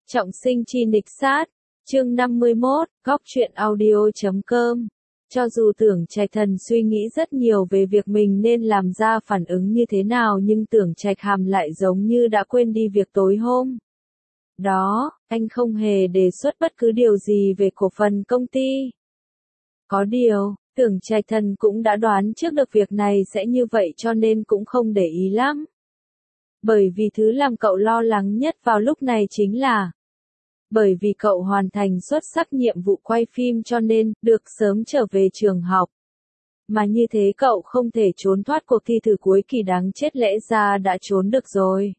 Trọng sinh chi nghịch sát, chương 51, góc truyện audio.com. Cho dù Tưởng Trạch Thần suy nghĩ rất nhiều về việc mình nên làm ra phản ứng như thế nào, nhưng Tưởng Trạch Hàm lại giống như đã quên đi việc tối hôm đó, anh không hề đề xuất bất cứ điều gì về cổ phần công ty. Có điều, Tưởng Trạch Thần cũng đã đoán trước được việc này sẽ như vậy cho nên cũng không để ý lắm. Bởi vì thứ làm cậu lo lắng nhất vào lúc này chính là bởi vì cậu hoàn thành xuất sắc nhiệm vụ quay phim cho nên được sớm trở về trường học. Mà như thế cậu không thể trốn thoát cuộc thi thử cuối kỳ đáng chết, lẽ ra đã trốn được rồi.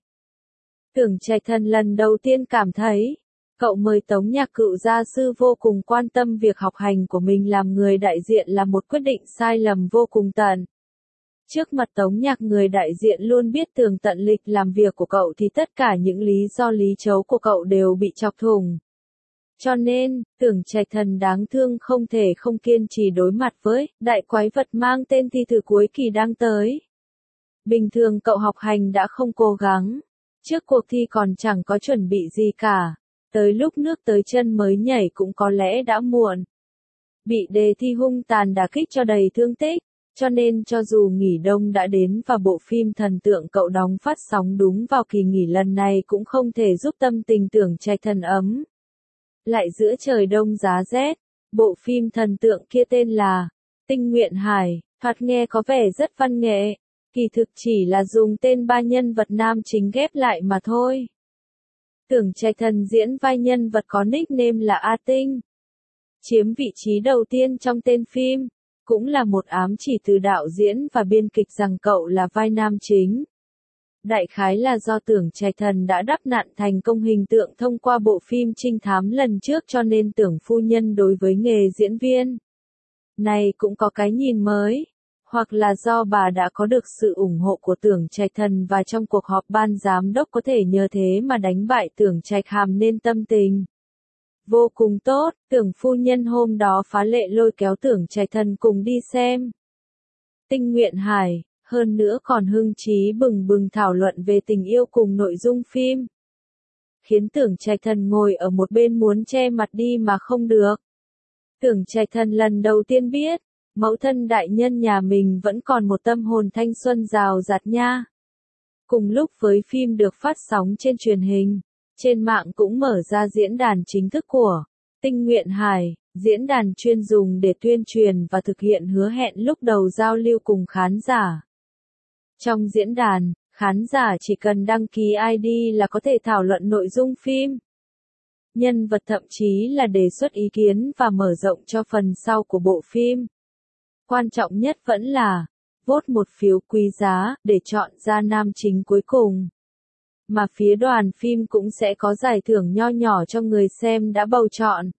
Tưởng Trạch Thần lần đầu tiên cảm thấy, cậu mời Tống Nhạc Cựu gia sư vô cùng quan tâm việc học hành của mình làm người đại diện là một quyết định sai lầm vô cùng tận. Trước mặt Tống Nhạc, người đại diện luôn biết tường tận lịch làm việc của cậu thì tất cả những lý do lý trấu của cậu đều bị chọc thủng. Cho nên, Tưởng Trạch Thần đáng thương không thể không kiên trì đối mặt với đại quái vật mang tên thi thử cuối kỳ đang tới. Bình thường cậu học hành đã không cố gắng, trước cuộc thi còn chẳng có chuẩn bị gì cả, tới lúc nước tới chân mới nhảy cũng có lẽ đã muộn. Bị đề thi hung tàn đả kích cho đầy thương tích. Cho nên cho dù nghỉ đông đã đến và bộ phim thần tượng cậu đóng phát sóng đúng vào kỳ nghỉ lần này cũng không thể giúp tâm tình Tưởng Trạch Thần ấm. Lại giữa trời đông giá rét, bộ phim thần tượng kia tên là Tinh Nguyện Hải, thoạt nghe có vẻ rất văn nghệ, kỳ thực chỉ là dùng tên ba nhân vật nam chính ghép lại mà thôi. Tưởng Trạch Thần diễn vai nhân vật có nickname là A Tinh, chiếm vị trí đầu tiên trong tên phim. Cũng là một ám chỉ từ đạo diễn và biên kịch rằng cậu là vai nam chính. Đại khái là do Tưởng Trạch Thần đã đắp nặn thành công hình tượng thông qua bộ phim trinh thám lần trước cho nên Tưởng phu nhân đối với nghề diễn viên này cũng có cái nhìn mới. Hoặc là do bà đã có được sự ủng hộ của Tưởng Trạch Thần và trong cuộc họp ban giám đốc có thể nhờ thế mà đánh bại Tưởng Trạch Hàm nên tâm tình vô cùng tốt. Tưởng phu nhân hôm đó phá lệ lôi kéo Tưởng Trạch Thần cùng đi xem Tinh Nguyện Hải, hơn nữa còn hưng trí bừng bừng thảo luận về tình yêu cùng nội dung phim. Khiến Tưởng Trạch Thần ngồi ở một bên muốn che mặt đi mà không được. Tưởng Trạch Thần lần đầu tiên biết, mẫu thân đại nhân nhà mình vẫn còn một tâm hồn thanh xuân rào rạt nha. Cùng lúc với phim được phát sóng trên truyền hình, trên mạng cũng mở ra diễn đàn chính thức của Tinh Nguyện Hải, diễn đàn chuyên dùng để tuyên truyền và thực hiện hứa hẹn lúc đầu giao lưu cùng khán giả. Trong diễn đàn, khán giả chỉ cần đăng ký ID là có thể thảo luận nội dung phim, nhân vật, thậm chí là đề xuất ý kiến và mở rộng cho phần sau của bộ phim. Quan trọng nhất vẫn là vote một phiếu quý giá để chọn ra nam chính cuối cùng. Mà phía đoàn phim cũng sẽ có giải thưởng nho nhỏ cho người xem đã bầu chọn.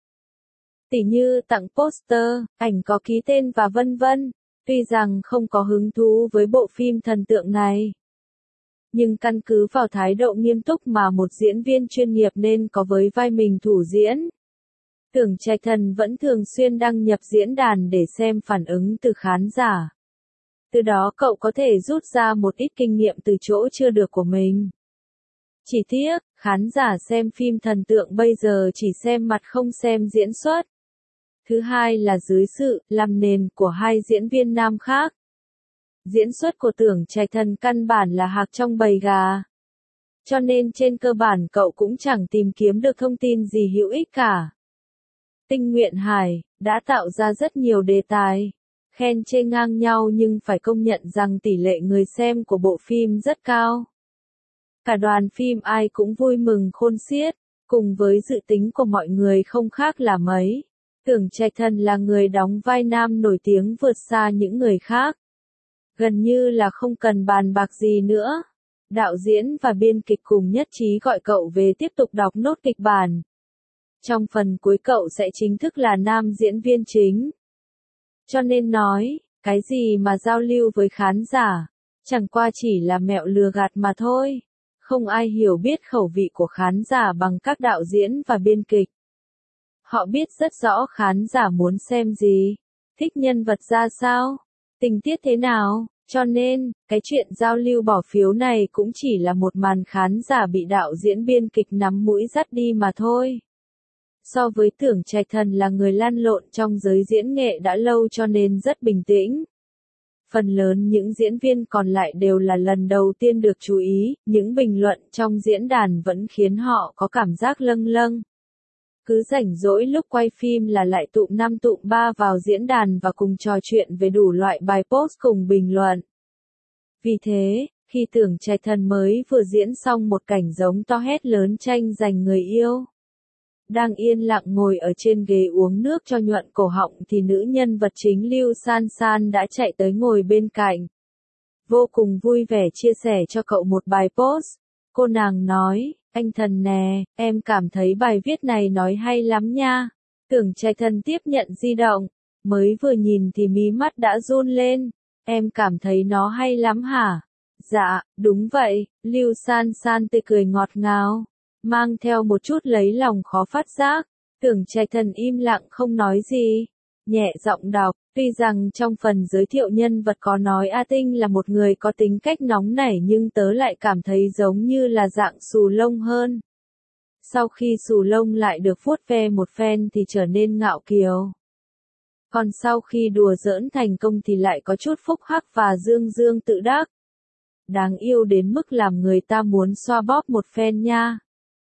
Tỉ như tặng poster, ảnh có ký tên và vân vân. Tuy rằng không có hứng thú với bộ phim thần tượng này, nhưng căn cứ vào thái độ nghiêm túc mà một diễn viên chuyên nghiệp nên có với vai mình thủ diễn, Tưởng Trạch Thần vẫn thường xuyên đăng nhập diễn đàn để xem phản ứng từ khán giả. Từ đó cậu có thể rút ra một ít kinh nghiệm từ chỗ chưa được của mình. Chỉ tiếc, khán giả xem phim thần tượng bây giờ chỉ xem mặt không xem diễn xuất. Thứ hai là dưới sự làm nền của hai diễn viên nam khác. Diễn xuất của Tưởng Trạch Thần căn bản là hạc trong bầy gà. Cho nên trên cơ bản cậu cũng chẳng tìm kiếm được thông tin gì hữu ích cả. Tinh Nguyện Hải đã tạo ra rất nhiều đề tài, khen chê ngang nhau nhưng phải công nhận rằng tỷ lệ người xem của bộ phim rất cao. Cả đoàn phim ai cũng vui mừng khôn xiết, cùng với dự tính của mọi người không khác là mấy. Tưởng Trạch Thần là người đóng vai nam nổi tiếng vượt xa những người khác. Gần như là không cần bàn bạc gì nữa. Đạo diễn và biên kịch cùng nhất trí gọi cậu về tiếp tục đọc nốt kịch bản. Trong phần cuối cậu sẽ chính thức là nam diễn viên chính. Cho nên nói, cái gì mà giao lưu với khán giả, chẳng qua chỉ là mẹo lừa gạt mà thôi. Không ai hiểu biết khẩu vị của khán giả bằng các đạo diễn và biên kịch. Họ biết rất rõ khán giả muốn xem gì, thích nhân vật ra sao, tình tiết thế nào, Cho nên, cái chuyện giao lưu bỏ phiếu này cũng chỉ là một màn khán giả bị đạo diễn biên kịch nắm mũi dắt đi mà thôi. So với Tưởng Trạch Thần là người lăn lộn trong giới diễn nghệ đã lâu cho nên rất bình tĩnh. Phần lớn những diễn viên còn lại đều là lần đầu tiên được chú ý, những bình luận trong diễn đàn vẫn khiến họ có cảm giác lâng lâng. Cứ rảnh rỗi lúc quay phim là lại tụm 5 tụm 3 vào diễn đàn và cùng trò chuyện về đủ loại bài post cùng bình luận. Vì thế, khi Tưởng Trạch Thần mới vừa diễn xong một cảnh giống to hét lớn tranh giành người yêu, đang yên lặng ngồi ở trên ghế uống nước cho nhuận cổ họng thì nữ nhân vật chính Lưu San San đã chạy tới ngồi bên cạnh. Vô cùng vui vẻ chia sẻ cho cậu một bài post. Cô nàng nói, anh Thần nè, em cảm thấy bài viết này nói hay lắm nha. Tưởng Trạch Thần tiếp nhận di động, mới vừa nhìn thì mí mắt đã run lên. Em cảm thấy nó hay lắm hả? Dạ, đúng vậy, Lưu San San tươi cười ngọt ngào, mang theo một chút lấy lòng khó phát giác. Tưởng Trạch Thần im lặng không nói gì, nhẹ giọng đọc, tuy rằng trong phần giới thiệu nhân vật có nói A Tinh là một người có tính cách nóng nảy nhưng tớ lại cảm thấy giống như là dạng xù lông hơn. Sau khi xù lông lại được vuốt ve một phen thì trở nên ngạo kiều. Còn sau khi đùa giỡn thành công thì lại có chút phúc hắc và dương dương tự đắc. Đáng yêu đến mức làm người ta muốn xoa bóp một phen nha.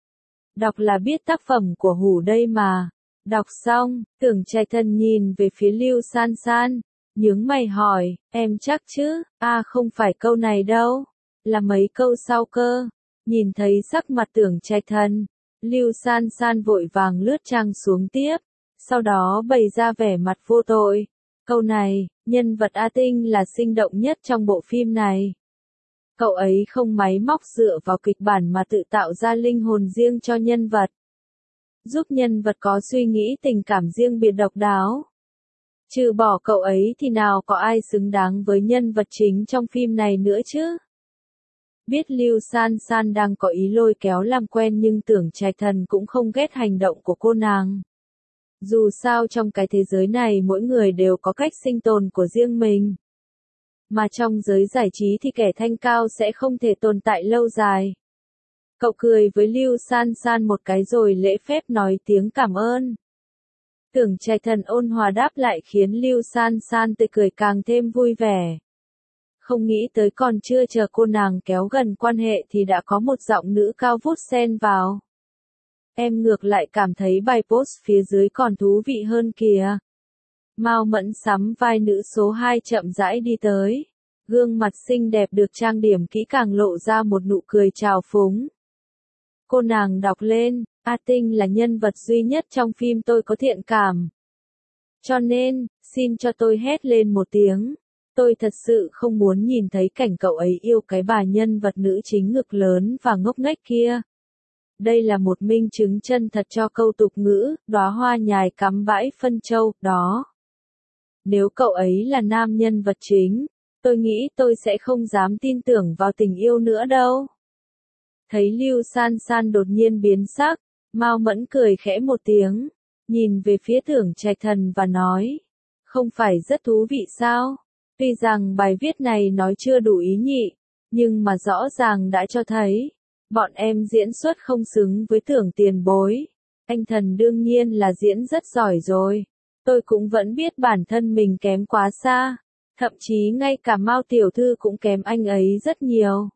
Đọc là biết tác phẩm của Hủ đây mà. Đọc xong, Tưởng Trạch Thần nhìn về phía Lưu San San, nhướng mày hỏi, em chắc chứ? Không phải câu này đâu, là mấy câu sau cơ. Nhìn thấy sắc mặt Tưởng Trạch Thần, Lưu San San vội vàng lướt trang xuống tiếp, sau đó bày ra vẻ mặt vô tội. Câu này, nhân vật A Tinh là sinh động nhất trong bộ phim này. Cậu ấy không máy móc dựa vào kịch bản mà tự tạo ra linh hồn riêng cho nhân vật. Giúp nhân vật có suy nghĩ tình cảm riêng biệt độc đáo. Trừ bỏ cậu ấy thì nào có ai xứng đáng với nhân vật chính trong phim này nữa chứ? Biết Lưu San San đang có ý lôi kéo làm quen nhưng Tưởng Trạch Thần cũng không ghét hành động của cô nàng. Dù sao trong cái thế giới này mỗi người đều có cách sinh tồn của riêng mình. Mà trong giới giải trí thì kẻ thanh cao sẽ không thể tồn tại lâu dài. Cậu cười với Lưu San San một cái rồi lễ phép nói tiếng cảm ơn. Tưởng Trạch Thần ôn hòa đáp lại khiến Lưu San San tươi cười càng thêm vui vẻ. Không nghĩ tới còn chưa chờ cô nàng kéo gần quan hệ thì đã có một giọng nữ cao vút xen vào. Em ngược lại cảm thấy bài post phía dưới còn thú vị hơn kìa. Mao Mẫn sắm vai nữ số 2 chậm rãi đi tới. Gương mặt xinh đẹp được trang điểm kỹ càng lộ ra một nụ cười trào phúng. Cô nàng đọc lên, A Tinh là nhân vật duy nhất trong phim tôi có thiện cảm. Cho nên, xin cho tôi hét lên một tiếng. Tôi thật sự không muốn nhìn thấy cảnh cậu ấy yêu cái bà nhân vật nữ chính ngực lớn và ngốc nghếch kia. Đây là một minh chứng chân thật cho câu tục ngữ, đóa hoa nhài cắm bãi phân châu, đó. Nếu cậu ấy là nam nhân vật chính, tôi nghĩ tôi sẽ không dám tin tưởng vào tình yêu nữa đâu. Thấy Lưu San San đột nhiên biến sắc, Mao Mẫn cười khẽ một tiếng, nhìn về phía Tưởng Trạch Thần và nói, không phải rất thú vị sao? Tuy rằng bài viết này nói chưa đủ ý nhị, nhưng mà rõ ràng đã cho thấy, bọn em diễn xuất không xứng với Tưởng tiền bối. Anh Thần đương nhiên là diễn rất giỏi rồi. Tôi cũng vẫn biết bản thân mình kém quá xa. Thậm chí ngay cả Mao tiểu thư cũng kém anh ấy rất nhiều.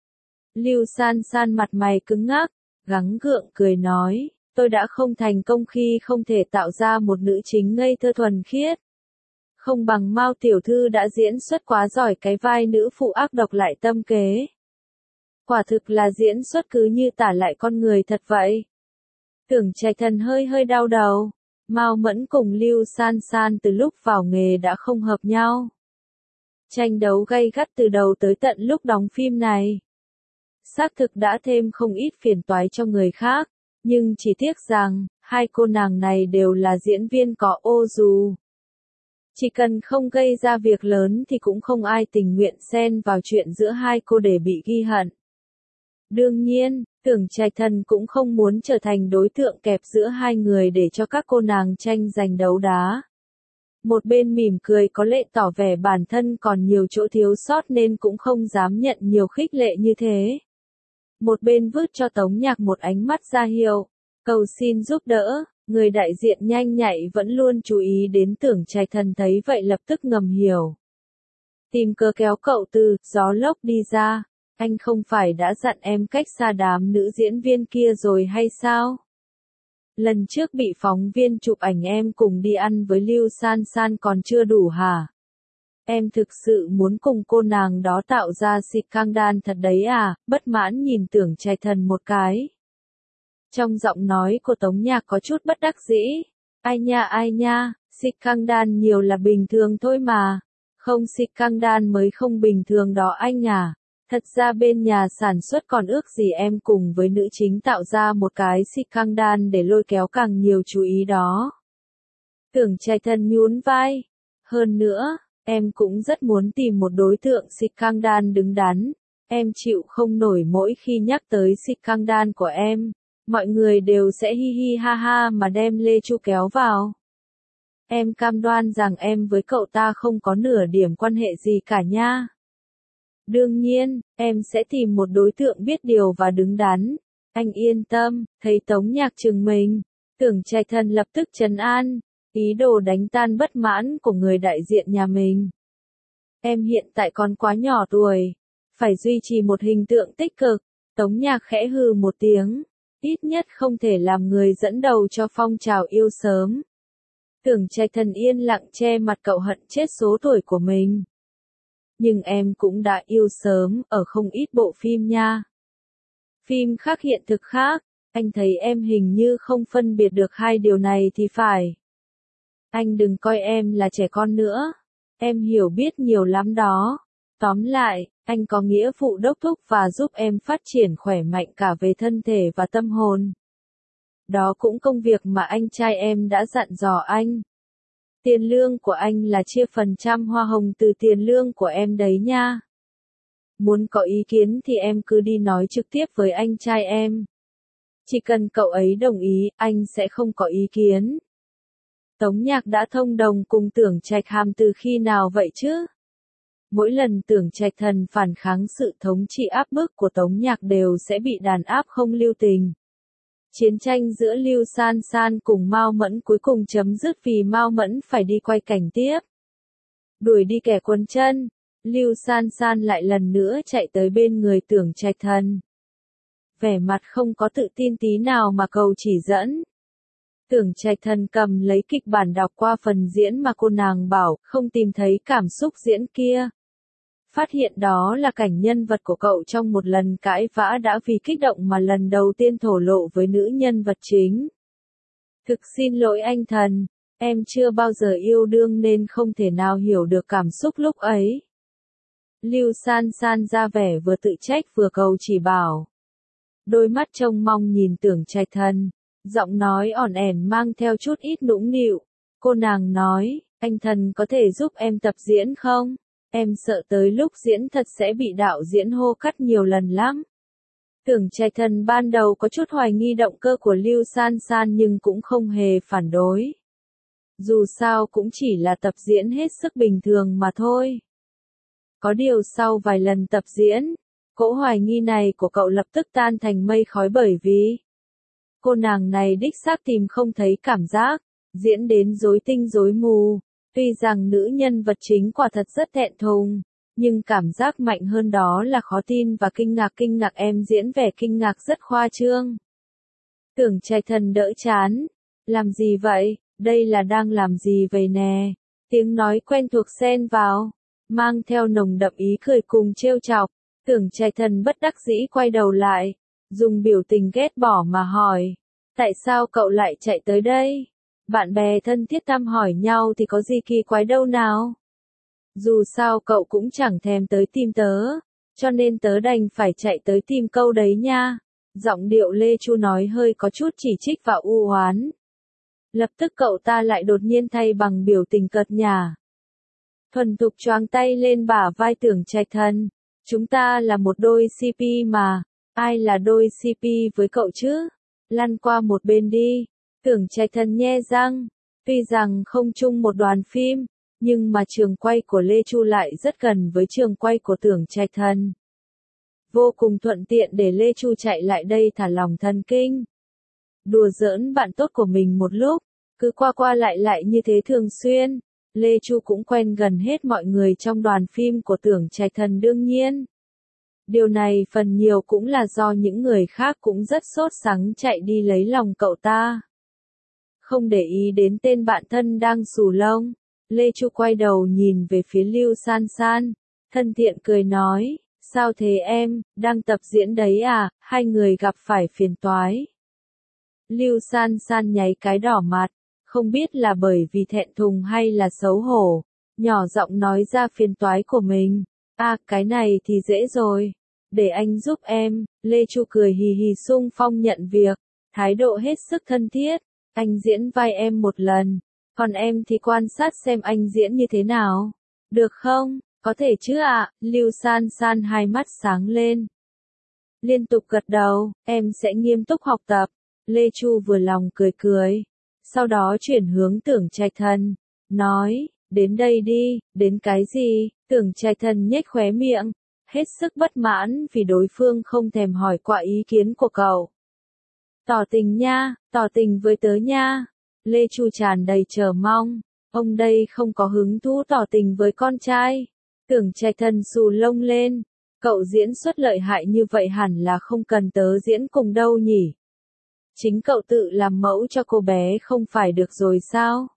Lưu San San mặt mày cứng ngắc, gắng gượng cười nói, tôi đã không thành công khi không thể tạo ra một nữ chính ngây thơ thuần khiết. Không bằng Mao tiểu thư đã diễn xuất quá giỏi cái vai nữ phụ ác độc lại tâm kế. Quả thực là diễn xuất cứ như tả lại con người thật vậy. Tưởng Trạch Thần hơi hơi đau đầu. Mao Mẫn cùng Lưu San San từ lúc vào nghề đã không hợp nhau. Tranh đấu gay gắt từ đầu tới tận lúc đóng phim này. Xác thực đã thêm không ít phiền toái cho người khác, nhưng chỉ tiếc rằng, hai cô nàng này đều là diễn viên có ô dù. Chỉ cần không gây ra việc lớn thì cũng không ai tình nguyện xen vào chuyện giữa hai cô để bị ghi hận. Đương nhiên, Tưởng Trạch Thần cũng không muốn trở thành đối tượng kẹp giữa hai người để cho các cô nàng tranh giành đấu đá. Một bên mỉm cười có lệ tỏ vẻ bản thân còn nhiều chỗ thiếu sót nên cũng không dám nhận nhiều khích lệ như thế. Một bên vứt cho Tống Nhạc một ánh mắt ra hiệu, cầu xin giúp đỡ, người đại diện nhanh nhạy vẫn luôn chú ý đến Tưởng Trạch Thần thấy vậy lập tức ngầm hiểu. Tìm cớ kéo cậu từ gió lốc đi ra, anh không phải đã dặn em cách xa đám nữ diễn viên kia rồi hay sao? Lần trước bị phóng viên chụp ảnh em cùng đi ăn với Lưu San San còn chưa đủ hả? Em thực sự muốn cùng cô nàng đó tạo ra scandal thật đấy à? Bất mãn nhìn Tưởng Trạch Thần một cái. Trong giọng nói của Tống Nhạc có chút bất đắc dĩ. Ai nha, scandal nhiều là bình thường thôi mà. Không scandal mới không bình thường đó anh à. Thật ra bên nhà sản xuất còn ước gì em cùng với nữ chính tạo ra một cái scandal để lôi kéo càng nhiều chú ý đó. Tưởng Trạch Thần nhún vai. Hơn nữa, em cũng rất muốn tìm một đối tượng scandal đứng đắn. Em chịu không nổi mỗi khi nhắc tới scandal của em. Mọi người đều sẽ hi hi ha ha mà đem Lê Chu kéo vào. Em cam đoan rằng em với cậu ta không có nửa điểm quan hệ gì cả nha. Đương nhiên, em sẽ tìm một đối tượng biết điều và đứng đắn. Anh yên tâm, thấy Tống Nhạc trừng mình. Tưởng Trạch Thần lập tức trấn an, ý đồ đánh tan bất mãn của người đại diện nhà mình. Em hiện tại còn quá nhỏ tuổi, phải duy trì một hình tượng tích cực. Tống Nhạc khẽ hừ một tiếng, ít nhất không thể làm người dẫn đầu cho phong trào yêu sớm. Tưởng Trạch Thần yên lặng che mặt cậu hận chết số tuổi của mình. Nhưng em cũng đã yêu sớm ở không ít bộ phim nha. Phim khác hiện thực khác, anh thấy em hình như không phân biệt được hai điều này thì phải. Anh đừng coi em là trẻ con nữa. Em hiểu biết nhiều lắm đó. Tóm lại, anh có nghĩa vụ đốc thúc và giúp em phát triển khỏe mạnh cả về thân thể và tâm hồn. Đó cũng công việc mà anh trai em đã dặn dò anh. Tiền lương của anh là chia phần trăm hoa hồng từ tiền lương của em đấy nha. Muốn có ý kiến thì em cứ đi nói trực tiếp với anh trai em. Chỉ cần cậu ấy đồng ý, anh sẽ không có ý kiến. Tống Nhạc đã thông đồng cùng Tưởng Trạch Hàm từ khi nào vậy chứ? Mỗi lần Tưởng Trạch Thần phản kháng sự thống trị áp bức của Tống Nhạc đều sẽ bị đàn áp không lưu tình. Chiến tranh giữa Lưu San San cùng Mao Mẫn cuối cùng chấm dứt vì Mao Mẫn phải đi quay cảnh tiếp. Đuổi đi kẻ quấn chân, Lưu San San lại lần nữa chạy tới bên người Tưởng Trạch Thần. Vẻ mặt không có tự tin tí nào mà cầu chỉ dẫn. Tưởng Trạch Thần cầm lấy kịch bản đọc qua phần diễn mà cô nàng bảo không tìm thấy cảm xúc diễn kia. Phát hiện đó là cảnh nhân vật của cậu trong một lần cãi vã đã vì kích động mà lần đầu tiên thổ lộ với nữ nhân vật chính. Thực xin lỗi anh Thần, em chưa bao giờ yêu đương nên không thể nào hiểu được cảm xúc lúc ấy. Lưu San San ra vẻ vừa tự trách vừa cầu chỉ bảo. Đôi mắt trông mong nhìn Tưởng Trạch Thần, giọng nói ỏn ẻn mang theo chút ít nũng nịu. Cô nàng nói, anh Thần có thể giúp em tập diễn không? Em sợ tới lúc diễn thật sẽ bị đạo diễn hô cắt nhiều lần lắm. Tưởng Trạch Thần ban đầu có chút hoài nghi động cơ của Lưu San San nhưng cũng không hề phản đối. Dù sao cũng chỉ là tập diễn hết sức bình thường mà thôi. Có điều sau vài lần tập diễn, cỗ hoài nghi này của cậu lập tức tan thành mây khói bởi vì cô nàng này đích xác tìm không thấy cảm giác, diễn đến rối tinh rối mù. Tuy rằng nữ nhân vật chính quả thật rất thẹn thùng, nhưng cảm giác mạnh hơn đó là khó tin và kinh ngạc em diễn vẻ kinh ngạc rất khoa trương. Tưởng Trạch Thần đỡ chán, làm gì vậy, đây là đang làm gì vậy nè, tiếng nói quen thuộc xen vào, mang theo nồng đậm ý cười cùng trêu chọc, Tưởng Trạch Thần bất đắc dĩ quay đầu lại, dùng biểu tình ghét bỏ mà hỏi, tại sao cậu lại chạy tới đây? Bạn bè thân thiết thăm hỏi nhau thì có gì kỳ quái đâu nào. Dù sao cậu cũng chẳng thèm tới tìm tớ, cho nên tớ đành phải chạy tới tìm câu đấy nha. Giọng điệu Lê Chu nói hơi có chút chỉ trích và u oán. Lập tức cậu ta lại đột nhiên thay bằng biểu tình cợt nhả. Thuần thục choàng tay lên bả vai Tưởng Trạch Thần. Chúng ta là một đôi CP mà, ai là đôi CP với cậu chứ? Lăn qua một bên đi. Tưởng Trạch Thần nhe răng, Tuy rằng không chung một đoàn phim, nhưng mà trường quay của Lê Chu lại rất gần với trường quay của Tưởng Trạch Thần. Vô cùng thuận tiện để Lê Chu chạy lại đây thả lỏng thần kinh. Đùa giỡn bạn tốt của mình một lúc, cứ qua qua lại lại như thế thường xuyên, Lê Chu cũng quen gần hết mọi người trong đoàn phim của Tưởng Trạch Thần đương nhiên. Điều này phần nhiều cũng là do những người khác cũng rất sốt sắng chạy đi lấy lòng cậu ta. Không để ý đến tên bạn thân đang xù lông, Lê Chu quay đầu nhìn về phía Lưu San San, thân thiện cười nói, sao thế em, đang tập diễn đấy à, hai người gặp phải phiền toái. Lưu San San nháy cái đỏ mặt, không biết là bởi vì thẹn thùng hay là xấu hổ, nhỏ giọng nói ra phiền toái của mình. À, cái này thì dễ rồi, để anh giúp em, Lê Chu cười hì hì xung phong nhận việc, thái độ hết sức thân thiết, anh diễn vai em một lần, còn em thì quan sát xem anh diễn như thế nào, được không, có thể chứ ạ, Lưu San San hai mắt sáng lên. Liên tục gật đầu, em sẽ nghiêm túc học tập, Lê Chu vừa lòng cười cười, sau đó chuyển hướng Tưởng Trạch Thần, nói, đến đây đi, đến cái gì, Tưởng Trạch Thần nhếch khóe miệng, hết sức bất mãn vì đối phương không thèm hỏi qua ý kiến của cậu. Tỏ tình nha, tỏ tình với tớ nha, Lê Chu tràn đầy chờ mong, ông đây không có hứng thú tỏ tình với con trai. Tưởng Trạch Thần xù lông lên, cậu diễn xuất lợi hại như vậy hẳn là không cần tớ diễn cùng đâu nhỉ. Chính cậu tự làm mẫu cho cô bé không phải được rồi sao?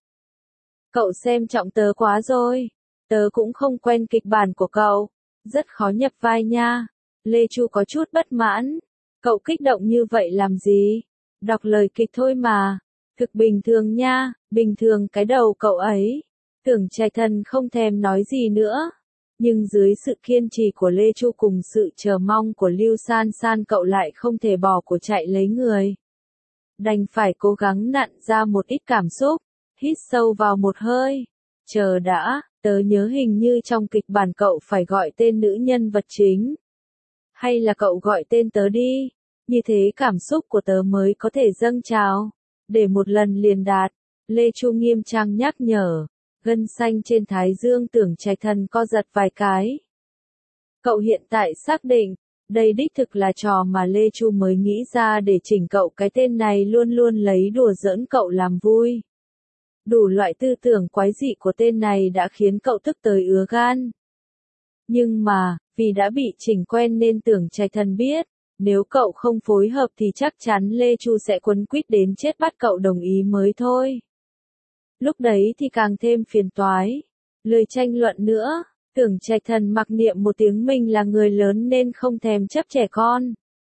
Cậu xem trọng tớ quá rồi, tớ cũng không quen kịch bản của cậu, rất khó nhập vai nha. Lê Chu có chút bất mãn, cậu kích động như vậy làm gì? Đọc lời kịch thôi mà, thực bình thường nha, bình thường cái đầu cậu ấy. Tưởng Trạch Thần không thèm nói gì nữa. Nhưng dưới sự kiên trì của Lê Chu cùng sự chờ mong của Lưu San San cậu lại không thể bỏ cuộc chạy lấy người. Đành phải cố gắng nặn ra một ít cảm xúc, hít sâu vào một hơi. Chờ đã, tớ nhớ hình như trong kịch bản cậu phải gọi tên nữ nhân vật chính. Hay là cậu gọi tên tớ đi, như thế cảm xúc của tớ mới có thể dâng trào. Để một lần liền đạt, Lê Chu nghiêm trang nhắc nhở. Gân xanh trên thái dương Tưởng Trạch Thần co giật vài cái. Cậu hiện tại xác định, đây đích thực là trò mà Lê Chu mới nghĩ ra để chỉnh cậu, cái tên này luôn luôn lấy đùa giỡn cậu làm vui. Đủ loại tư tưởng quái dị của tên này đã khiến cậu tức tới ứa gan. Nhưng mà, vì đã bị chỉnh quen nên Tưởng Trạch Thần biết, nếu cậu không phối hợp thì chắc chắn Lê Chu sẽ quấn quýt đến chết bắt cậu đồng ý mới thôi. Lúc đấy thì càng thêm phiền toái. Lời tranh luận nữa, Tưởng Trạch Thần mặc niệm một tiếng mình là người lớn nên không thèm chấp trẻ con.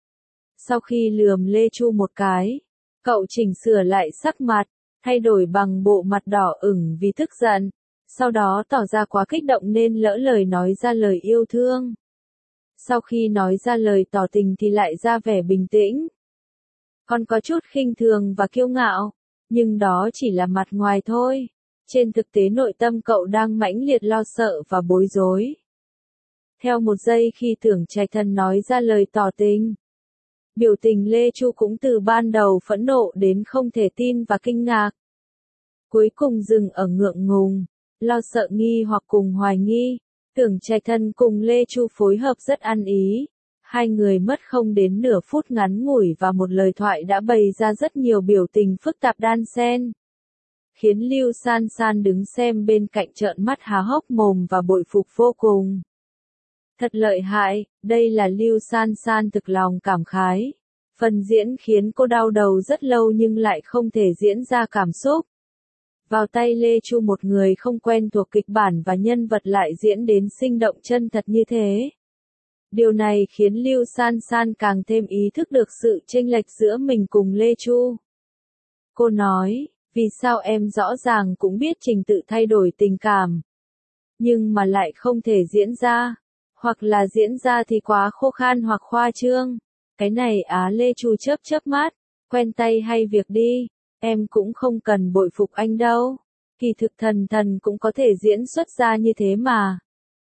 Sau khi lườm Lê Chu một cái, cậu chỉnh sửa lại sắc mặt, thay đổi bằng bộ mặt đỏ ửng vì tức giận, sau đó tỏ ra quá kích động nên lỡ lời nói ra lời yêu thương. Sau khi nói ra lời tỏ tình thì lại ra vẻ bình tĩnh. Còn có chút khinh thường và kiêu ngạo. Nhưng đó chỉ là mặt ngoài thôi. Trên thực tế nội tâm cậu đang mãnh liệt lo sợ và bối rối. Theo một giây khi Tưởng Trạch Thần nói ra lời tỏ tình, biểu tình Lê Chu cũng từ ban đầu phẫn nộ đến không thể tin và kinh ngạc. Cuối cùng dừng ở ngượng ngùng, lo sợ nghi hoặc cùng hoài nghi. Tưởng Trạch Thần cùng Lê Chu phối hợp rất ăn ý. Hai người mất không đến nửa phút ngắn ngủi và một lời thoại đã bày ra rất nhiều biểu tình phức tạp đan xen. Khiến Lưu San San đứng xem bên cạnh trợn mắt há hốc mồm và bội phục vô cùng. Thật lợi hại, đây là Lưu San San thực lòng cảm khái. Phần diễn khiến cô đau đầu rất lâu nhưng lại không thể diễn ra cảm xúc. Vào tay Lê Chu một người không quen thuộc kịch bản và nhân vật lại diễn đến sinh động chân thật như thế. Điều này khiến Lưu San San càng thêm ý thức được sự chênh lệch giữa mình cùng Lê Chu. Cô nói, vì sao em rõ ràng cũng biết trình tự thay đổi tình cảm, nhưng mà lại không thể diễn ra, hoặc là diễn ra thì quá khô khan hoặc khoa trương. Cái này Lê Chu chớp chớp mắt, quen tay hay việc đi, em cũng không cần bội phục anh đâu. Kỳ thực Thần Thần cũng có thể diễn xuất ra như thế mà.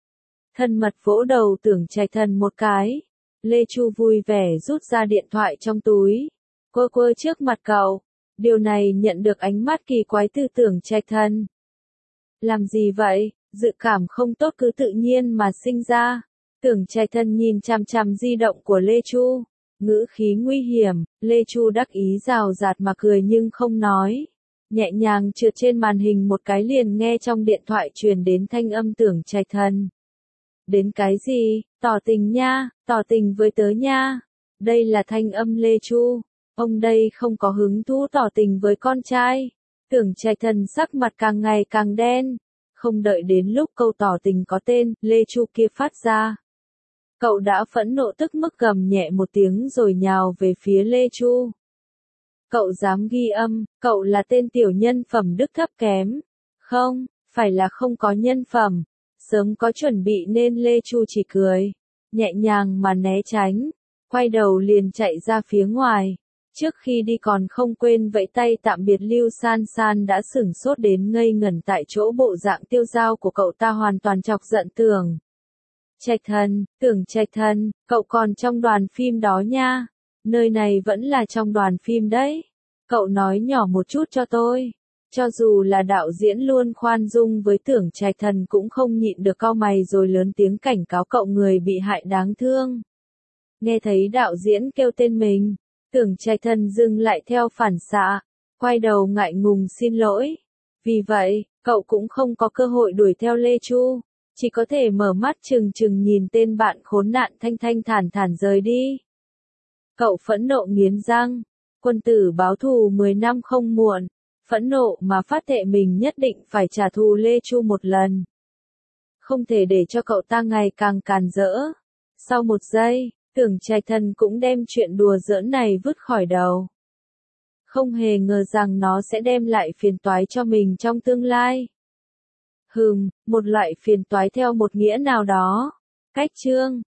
Thân mật vỗ đầu Tưởng Trạch Thần một cái. Lê Chu vui vẻ rút ra điện thoại trong túi. Quơ quơ trước mặt cậu. Điều này nhận được ánh mắt kỳ quái từ Tưởng Trạch Thần. Làm gì vậy? Dự cảm không tốt cứ tự nhiên mà sinh ra. Tưởng Trạch Thần nhìn chằm chằm di động của Lê Chu, ngữ khí nguy hiểm. Lê Chu đắc ý rào rạt mà cười nhưng không nói. Nhẹ nhàng trượt trên màn hình một cái liền nghe trong điện thoại truyền đến thanh âm Tưởng Trạch Thần. Đến cái gì? Tỏ tình nha, tỏ tình với tớ nha. Đây là thanh âm Lê Chu. Ông đây không có hứng thú tỏ tình với con trai. Tưởng Trạch Thần sắc mặt càng ngày càng đen. Không đợi đến lúc câu tỏ tình có tên, Lê Chu kia phát ra. Cậu đã phẫn nộ tức mức gầm nhẹ một tiếng rồi nhào về phía Lê Chu. Cậu dám ghi âm, cậu là tên tiểu nhân phẩm đức thấp kém. Không, phải là không có nhân phẩm. Sớm có chuẩn bị nên Lê Chu chỉ cười, nhẹ nhàng mà né tránh, quay đầu liền chạy ra phía ngoài. Trước khi đi còn không quên vẫy tay tạm biệt Lưu San San đã sửng sốt đến ngây ngẩn tại chỗ, bộ dạng tiêu dao của cậu ta hoàn toàn chọc giận Tưởng Trạch Thần. Tưởng Trạch Thần, cậu còn trong đoàn phim đó nha. Nơi này vẫn là trong đoàn phim đấy. Cậu nói nhỏ một chút cho tôi. Cho dù là đạo diễn luôn khoan dung với Tưởng Trạch Thần cũng không nhịn được cau mày rồi lớn tiếng cảnh cáo cậu người bị hại đáng thương. Nghe thấy đạo diễn kêu tên mình, Tưởng Trạch Thần dừng lại theo phản xạ, quay đầu ngại ngùng xin lỗi. Vì vậy, cậu cũng không có cơ hội đuổi theo Lê Chu, chỉ có thể mở mắt trừng trừng nhìn tên bạn khốn nạn thanh thanh thản thản rời đi. Cậu phẫn nộ nghiến răng, quân tử báo thù 10 năm không muộn. Phẫn nộ mà phát thệ mình nhất định phải trả thù Lê Chu một lần. Không thể để cho cậu ta ngày càng càn rỡ. Sau một giây, Tưởng Trạch Thần cũng đem chuyện đùa giỡn này vứt khỏi đầu. Không hề ngờ rằng nó sẽ đem lại phiền toái cho mình trong tương lai. Một loại phiền toái theo một nghĩa nào đó. Cách chương